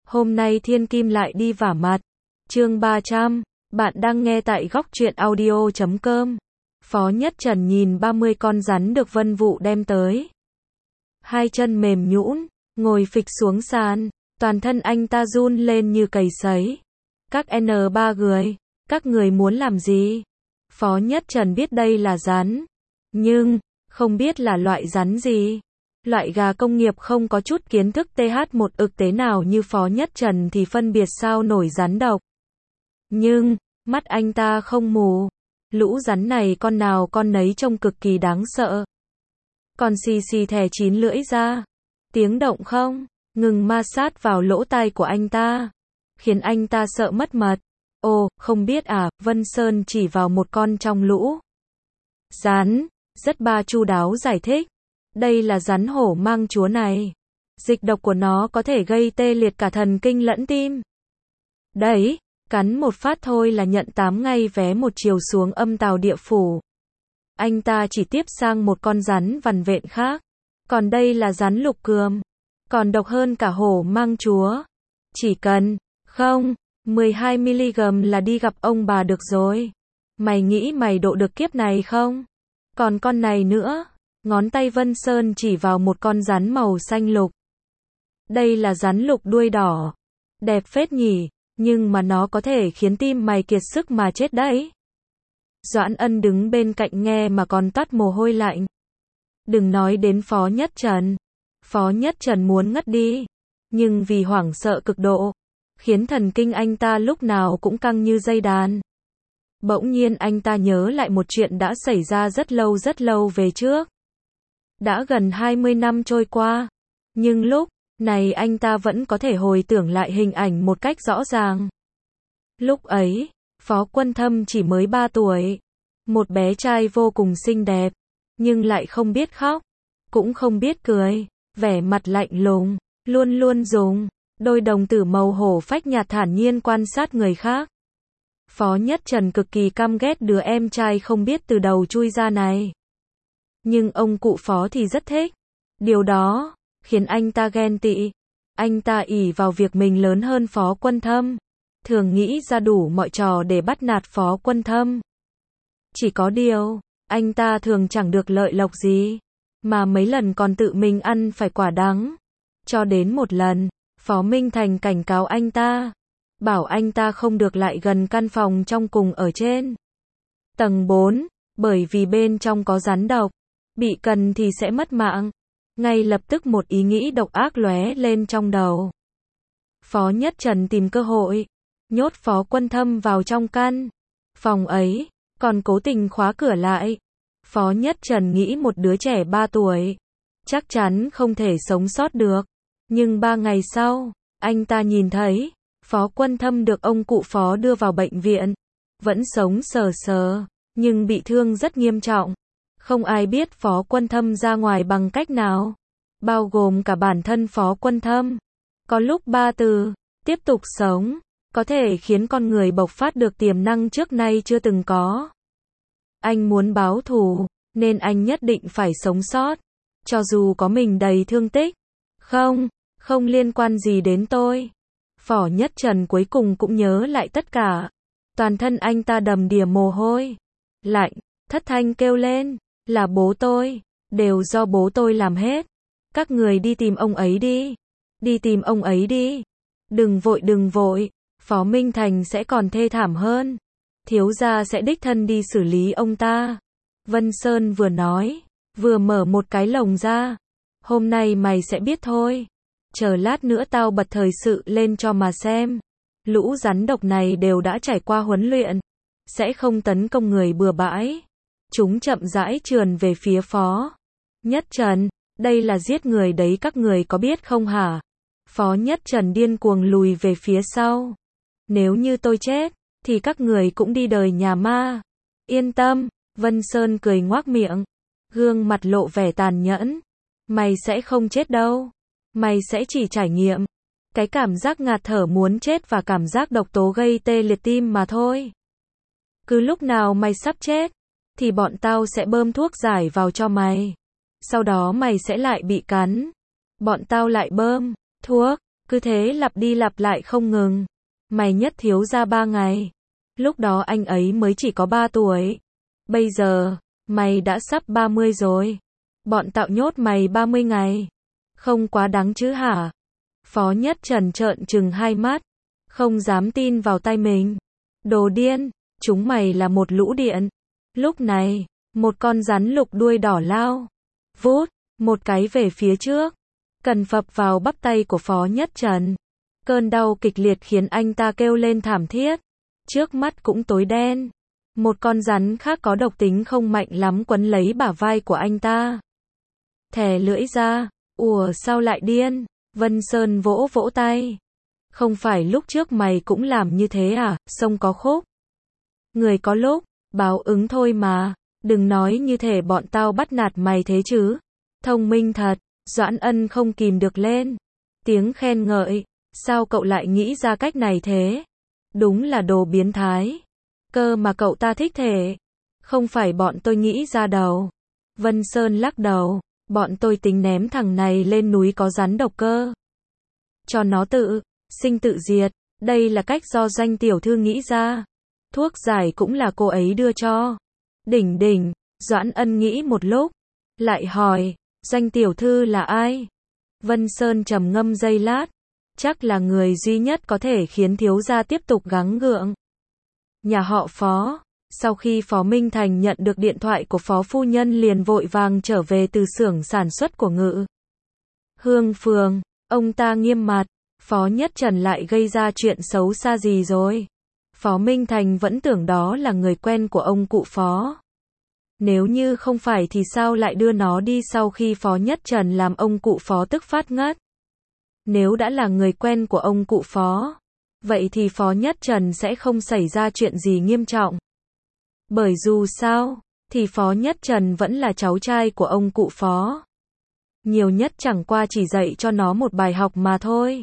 Hôm nay Thiên Kim lại đi vả mặt. Chương 300. Bạn đang nghe tại góc truyện audio.com. Phó Nhất Trần nhìn 30 con rắn được Vân Vũ đem tới. Hai chân mềm nhũn, ngồi phịch xuống sàn, toàn thân anh ta run lên như cầy sấy. Các N3 người, các người muốn làm gì? Phó Nhất Trần biết đây là rắn, nhưng không biết là loại rắn gì. Loại gà công nghiệp không có chút kiến thức TH1 ực tế nào như Phó Nhất Trần thì phân biệt sao nổi rắn độc. Nhưng, mắt anh ta không mù. Lũ rắn này con nào con nấy trông cực kỳ đáng sợ. Còn xì xì thè chín lưỡi ra. Tiếng động không ngừng ma sát vào lỗ tai của anh ta, khiến anh ta sợ mất mật. Ồ, không biết à, Vân Sơn chỉ vào một con trong lũ rắn, rất chu đáo giải thích. Đây là rắn hổ mang chúa này. Dịch độc của nó có thể gây tê liệt cả thần kinh lẫn tim. Đấy, cắn một phát thôi là nhận 8 ngày vé một chiều xuống âm tào địa phủ. Anh ta chỉ tiếp sang một con rắn vằn vện khác. Còn đây là rắn lục cườm. Còn độc hơn cả hổ mang chúa. Chỉ cần, 12mg là đi gặp ông bà được rồi. Mày nghĩ mày độ được kiếp này không? Còn con này nữa. Ngón tay Vân Sơn chỉ vào một con rắn màu xanh lục. Đây là rắn lục đuôi đỏ. Đẹp phết nhỉ, nhưng mà nó có thể khiến tim mày kiệt sức mà chết đấy. Doãn Ân đứng bên cạnh nghe mà còn toát mồ hôi lạnh. Đừng nói đến Phó Nhất Trần. Phó Nhất Trần muốn ngất đi. Nhưng vì hoảng sợ cực độ, khiến thần kinh anh ta lúc nào cũng căng như dây đàn. Bỗng nhiên anh ta nhớ lại một chuyện đã xảy ra rất lâu về trước. Đã gần 20 năm trôi qua, nhưng lúc này anh ta vẫn có thể hồi tưởng lại hình ảnh một cách rõ ràng. Lúc ấy, Phó Quân Thâm chỉ mới 3 tuổi, một bé trai vô cùng xinh đẹp, nhưng lại không biết khóc, cũng không biết cười, vẻ mặt lạnh lùng, luôn luôn dùng đôi đồng tử màu hổ phách nhạt thản nhiên quan sát người khác. Phó Nhất Trần cực kỳ căm ghét đứa em trai không biết từ đầu chui ra này. Nhưng ông cụ Phó thì rất thích. Điều đó khiến anh ta ghen tị. Anh ta ỷ vào việc mình lớn hơn Phó Quân Thâm, thường nghĩ ra đủ mọi trò để bắt nạt Phó Quân Thâm. Chỉ có điều, anh ta thường chẳng được lợi lộc gì, mà mấy lần còn tự mình ăn phải quả đắng. Cho đến một lần, Phó Minh Thành cảnh cáo anh ta, bảo anh ta không được lại gần căn phòng trong cùng ở trên tầng 4, bởi vì bên trong có rắn độc, bị cần thì sẽ mất mạng. Ngay lập tức một ý nghĩ độc ác lóe lên trong đầu. Phó Nhất Trần tìm cơ hội, nhốt Phó Quân Thâm vào trong căn phòng ấy, còn cố tình khóa cửa lại. Phó Nhất Trần nghĩ một đứa trẻ 3 tuổi, chắc chắn không thể sống sót được. Nhưng 3 ngày sau, anh ta nhìn thấy, Phó Quân Thâm được ông cụ Phó đưa vào bệnh viện. Vẫn sống sờ sờ, nhưng bị thương rất nghiêm trọng. Không ai biết Phó Quân Thâm ra ngoài bằng cách nào, bao gồm cả bản thân Phó Quân Thâm. Có lúc 3 từ, tiếp tục sống, có thể khiến con người bộc phát được tiềm năng trước nay chưa từng có. Anh muốn báo thù, nên anh nhất định phải sống sót, cho dù có mình đầy thương tích. Không liên quan gì đến tôi. Phó Nhất Trần cuối cùng cũng nhớ lại tất cả. Toàn thân anh ta đầm đìa mồ hôi lạnh, thất thanh kêu lên, là bố tôi, đều do bố tôi làm hết. Các người đi tìm ông ấy đi. Đi tìm ông ấy đi. Đừng vội, Phó Minh Thành sẽ còn thê thảm hơn. Thiếu gia sẽ đích thân đi xử lý ông ta. Vân Sơn vừa nói, vừa mở một cái lồng ra. Hôm nay mày sẽ biết thôi. Chờ lát nữa tao bật thời sự lên cho mà xem. Lũ rắn độc này đều đã trải qua huấn luyện, sẽ không tấn công người bừa bãi. Chúng chậm rãi trườn về phía Phó Nhất Trần. Đây là giết người đấy, các người có biết không hả? Phó Nhất Trần điên cuồng lùi về phía sau. Nếu như tôi chết, thì các người cũng đi đời nhà ma. Yên tâm, Vân Sơn cười ngoác miệng, gương mặt lộ vẻ tàn nhẫn. Mày sẽ không chết đâu. Mày sẽ chỉ trải nghiệm cái cảm giác ngạt thở muốn chết và cảm giác độc tố gây tê liệt tim mà thôi. Cứ lúc nào mày sắp chết, thì bọn tao sẽ bơm thuốc giải vào cho mày. Sau đó mày sẽ lại bị cắn. Bọn tao lại bơm thuốc Cứ thế lặp đi lặp lại không ngừng. Mày nhất thiếu ra 3 ngày. Lúc đó anh ấy mới chỉ có 3 tuổi. Bây giờ, mày đã sắp 30 rồi. Bọn tao nhốt mày 30 ngày. Không quá đáng chứ hả? Phó Nhất Trần trợn trừng hai mắt. Không dám tin vào tay mình. Đồ điên, chúng mày là một lũ điện. Lúc này, một con rắn lục đuôi đỏ lao. Vút, một cái về phía trước. Cần phập vào bắp tay của Phó Nhất Trần. Cơn đau kịch liệt khiến anh ta kêu lên thảm thiết. Trước mắt cũng tối đen. Một con rắn khác có độc tính không mạnh lắm quấn lấy bả vai của anh ta. Thè lưỡi ra. Ủa sao lại điên? Vân Sơn vỗ vỗ tay. Không phải lúc trước mày cũng làm như thế à? Sông có khúc. Người có lúc, báo ứng thôi mà. Đừng nói như thể bọn tao bắt nạt mày thế chứ. Thông minh thật. Doãn Ân không kìm được lên. Tiếng khen ngợi. Sao cậu lại nghĩ ra cách này thế? Đúng là đồ biến thái. Cơ mà cậu ta thích thể. Không phải bọn tôi nghĩ ra đâu. Vân Sơn lắc đầu. Bọn tôi tính ném thằng này lên núi có rắn độc cơ. Cho nó tự sinh tự diệt. Đây là cách do Doanh tiểu thư nghĩ ra. Thuốc giải cũng là cô ấy đưa cho. Đỉnh đỉnh. Doãn Ân nghĩ một lúc. Lại hỏi. Doanh tiểu thư là ai? Vân Sơn trầm ngâm giây lát. Chắc là người duy nhất có thể khiến thiếu gia tiếp tục gắng gượng. Nhà họ Phó. Sau khi Phó Minh Thành nhận được điện thoại của Phó Phu Nhân liền vội vàng trở về từ xưởng sản xuất của Ngự Hương Phường. Ông ta nghiêm mặt. Phó Nhất Trần lại gây ra chuyện xấu xa gì rồi? Phó Minh Thành vẫn tưởng đó là người quen của ông cụ Phó. Nếu như không phải thì sao lại đưa nó đi sau khi Phó Nhất Trần làm ông cụ Phó tức phát ngất? Nếu đã là người quen của ông cụ Phó, vậy thì Phó Nhất Trần sẽ không xảy ra chuyện gì nghiêm trọng. Bởi dù sao, thì Phó Nhất Trần vẫn là cháu trai của ông cụ Phó. Nhiều nhất chẳng qua chỉ dạy cho nó một bài học mà thôi.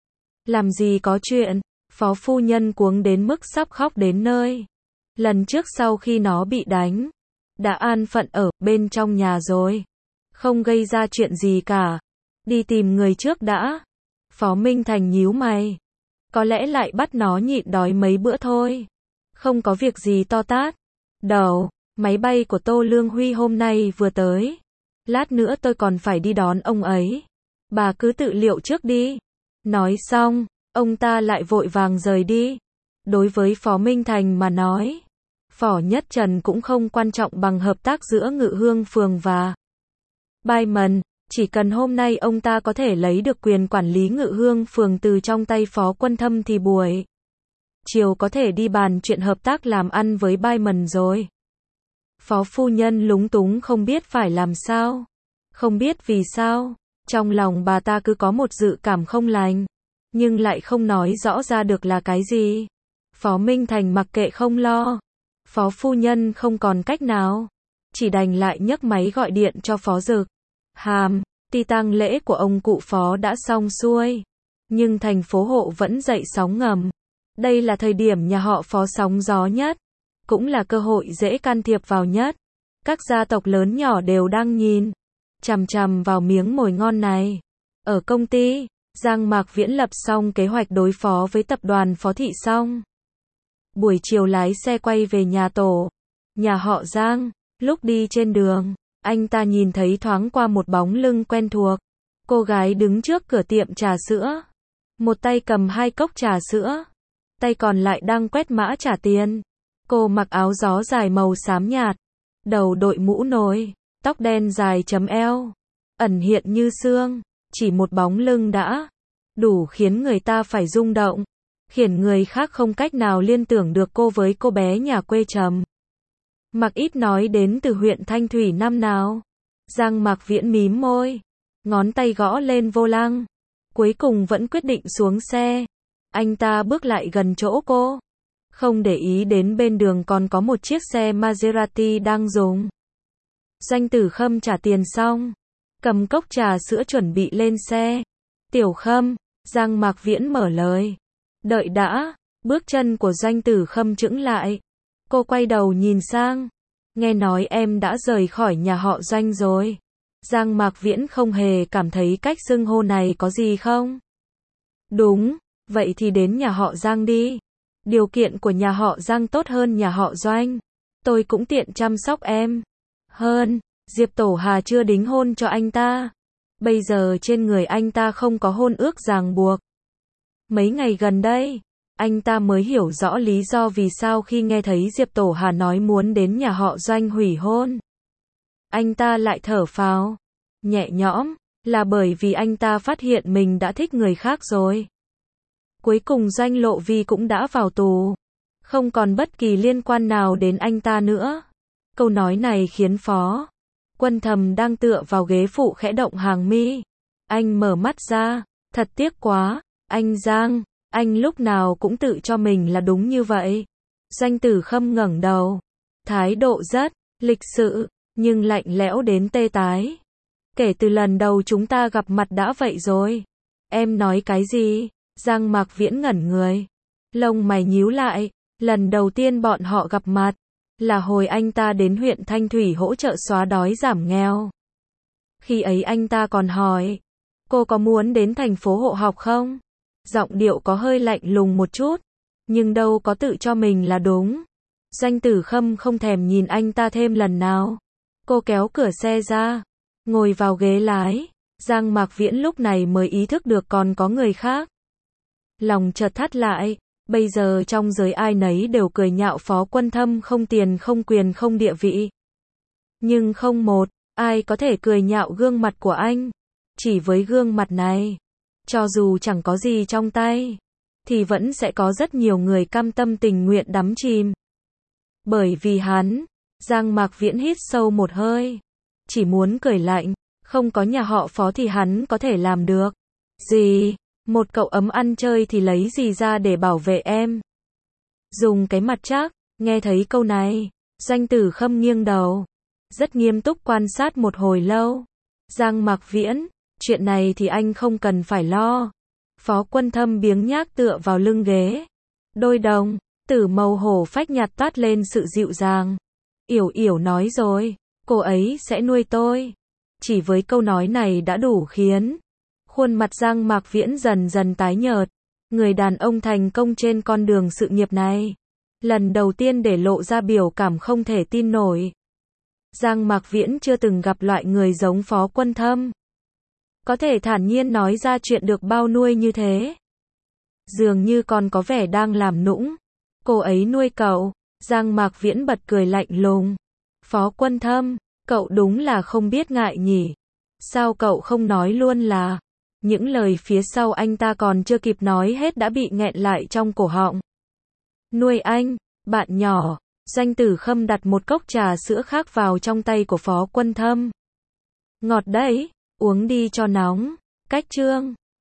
Làm gì có chuyện, Phó Phu Nhân cuống đến mức sắp khóc đến nơi. Lần trước sau khi nó bị đánh, đã an phận ở bên trong nhà rồi. Không gây ra chuyện gì cả. Đi tìm người trước đã. Phó Minh Thành nhíu mày. Có lẽ lại bắt nó nhịn đói mấy bữa thôi. Không có việc gì to tát. Đầu, máy bay của Tô Lương Huy hôm nay vừa tới. Lát nữa tôi còn phải đi đón ông ấy. Bà cứ tự liệu trước đi. Nói xong, ông ta lại vội vàng rời đi. Đối với Phó Minh Thành mà nói, Phó Nhất Trần cũng không quan trọng bằng hợp tác giữa Ngự Hương Phường và Diamond. Chỉ cần hôm nay ông ta có thể lấy được quyền quản lý Ngự Hương Phường từ trong tay Phó Quân Thâm thì buổi chiều có thể đi bàn chuyện hợp tác làm ăn với Diamond rồi. Phó Phu Nhân lúng túng không biết phải làm sao. Không biết vì sao, trong lòng bà ta cứ có một dự cảm không lành, nhưng lại không nói rõ ra được là cái gì. Phó Minh Thành mặc kệ không lo. Phó Phu Nhân không còn cách nào, chỉ đành lại nhấc máy gọi điện cho Phó Dực. Ti tang lễ của ông cụ Phó đã xong xuôi, nhưng thành phố Hộ vẫn dậy sóng ngầm. Đây là thời điểm nhà họ Phó sóng gió nhất, cũng là cơ hội dễ can thiệp vào nhất. Các gia tộc lớn nhỏ đều đang nhìn chằm chằm vào miếng mồi ngon này. Ở công ty, Giang Mạc Viễn lập xong kế hoạch đối phó với tập đoàn Phó Thị xong. Buổi chiều lái xe quay về nhà tổ, nhà họ Giang. Lúc đi trên đường, anh ta nhìn thấy thoáng qua một bóng lưng quen thuộc. Cô gái đứng trước cửa tiệm trà sữa. Một tay cầm 2 cốc trà sữa, tay còn lại đang quét mã trả tiền. Cô mặc áo gió dài màu xám nhạt, đầu đội mũ nồi, tóc đen dài chấm eo, ẩn hiện như sương. Chỉ một bóng lưng đã đủ khiến người ta phải rung động, khiến người khác không cách nào liên tưởng được cô với cô bé nhà quê trầm mặc ít nói đến từ huyện Thanh Thủy năm nào. Giang Mạc Viễn mím môi, ngón tay gõ lên vô lăng, cuối cùng vẫn quyết định xuống xe. Anh ta bước lại gần chỗ cô, không để ý đến bên đường còn có một chiếc xe Maserati đang dùng. Doanh Tử Khâm trả tiền xong, cầm cốc trà sữa chuẩn bị lên xe. Tiểu Khâm, Giang Mạc Viễn mở lời. Đợi đã. Bước chân của Doanh Tử Khâm chững lại. Cô quay đầu nhìn sang. Nghe nói em đã rời khỏi nhà họ Doanh rồi. Giang Mạc Viễn không hề cảm thấy cách xưng hô này có gì không? Đúng, vậy thì đến nhà họ Giang đi. Điều kiện của nhà họ Giang tốt hơn nhà họ Doanh. Tôi cũng tiện chăm sóc em. Hơn, Diệp Tổ Hà chưa đính hôn cho anh ta. Bây giờ trên người anh ta không có hôn ước ràng buộc. Mấy ngày gần đây, anh ta mới hiểu rõ lý do vì sao khi nghe thấy Diệp Tổ Hà nói muốn đến nhà họ Doanh hủy hôn. Anh ta lại thở phào, nhẹ nhõm, là bởi vì anh ta phát hiện mình đã thích người khác rồi. Cuối cùng Doanh Lộ Vi cũng đã vào tù, không còn bất kỳ liên quan nào đến anh ta nữa. Câu nói này khiến Phó Quân Thầm đang tựa vào ghế phụ khẽ động hàng mi. Anh mở mắt ra, thật tiếc quá, anh Giang, anh lúc nào cũng tự cho mình là đúng như vậy. Doanh Tử Khâm ngẩng đầu, thái độ rất lịch sự, nhưng lạnh lẽo đến tê tái. Kể từ lần đầu chúng ta gặp mặt đã vậy rồi. Em nói cái gì? Giang Mạc Viễn ngẩn người, lông mày nhíu lại. Lần đầu tiên bọn họ gặp mặt là hồi anh ta đến huyện Thanh Thủy hỗ trợ xóa đói giảm nghèo. Khi ấy anh ta còn hỏi, cô có muốn đến thành phố hộ học không? Giọng điệu có hơi lạnh lùng một chút, nhưng đâu có tự cho mình là đúng. Doanh Tử Khâm không thèm nhìn anh ta thêm lần nào. Cô kéo cửa xe ra, ngồi vào ghế lái. Giang Mạc Viễn lúc này mới ý thức được còn có người khác. Lòng chợt thắt lại. Bây giờ trong giới ai nấy đều cười nhạo Phó Quân Thâm không tiền không quyền không địa vị. Nhưng không một ai có thể cười nhạo gương mặt của anh. Chỉ với gương mặt này, cho dù chẳng có gì trong tay, thì vẫn sẽ có rất nhiều người cam tâm tình nguyện đắm chìm. Bởi vì hắn, Giang Mạc Viễn hít sâu một hơi, chỉ muốn cười lạnh, không có nhà họ Phó thì hắn có thể làm được gì? Một cậu ấm ăn chơi thì lấy gì ra để bảo vệ em? Dùng cái mặt chắc, nghe thấy câu này, Doanh Tử Khâm nghiêng đầu, rất nghiêm túc quan sát một hồi lâu. Giang Mạc Viễn, chuyện này thì anh không cần phải lo. Phó Quân Thâm biếng nhác tựa vào lưng ghế. Đôi đồng tử màu hổ phách nhạt toát lên sự dịu dàng. Yểu Yểu nói rồi, cô ấy sẽ nuôi tôi. Chỉ với câu nói này đã đủ khiến khuôn mặt Giang Mạc Viễn dần dần tái nhợt. Người đàn ông thành công trên con đường sự nghiệp này, lần đầu tiên để lộ ra biểu cảm không thể tin nổi. Giang Mạc Viễn chưa từng gặp loại người giống Phó Quân Thâm, có thể thản nhiên nói ra chuyện được bao nuôi như thế. Dường như còn có vẻ đang làm nũng. Cô ấy nuôi cậu. Giang Mạc Viễn bật cười lạnh lùng. Phó Quân Thâm, cậu đúng là không biết ngại nhỉ. Sao cậu không nói luôn là... Những lời phía sau anh ta còn chưa kịp nói hết đã bị nghẹn lại trong cổ họng. Nuôi anh, bạn nhỏ. Doanh Tử Khâm đặt một cốc trà sữa khác vào trong tay của Phó Quân Thâm. Ngọt đấy, uống đi cho nóng. Cách chương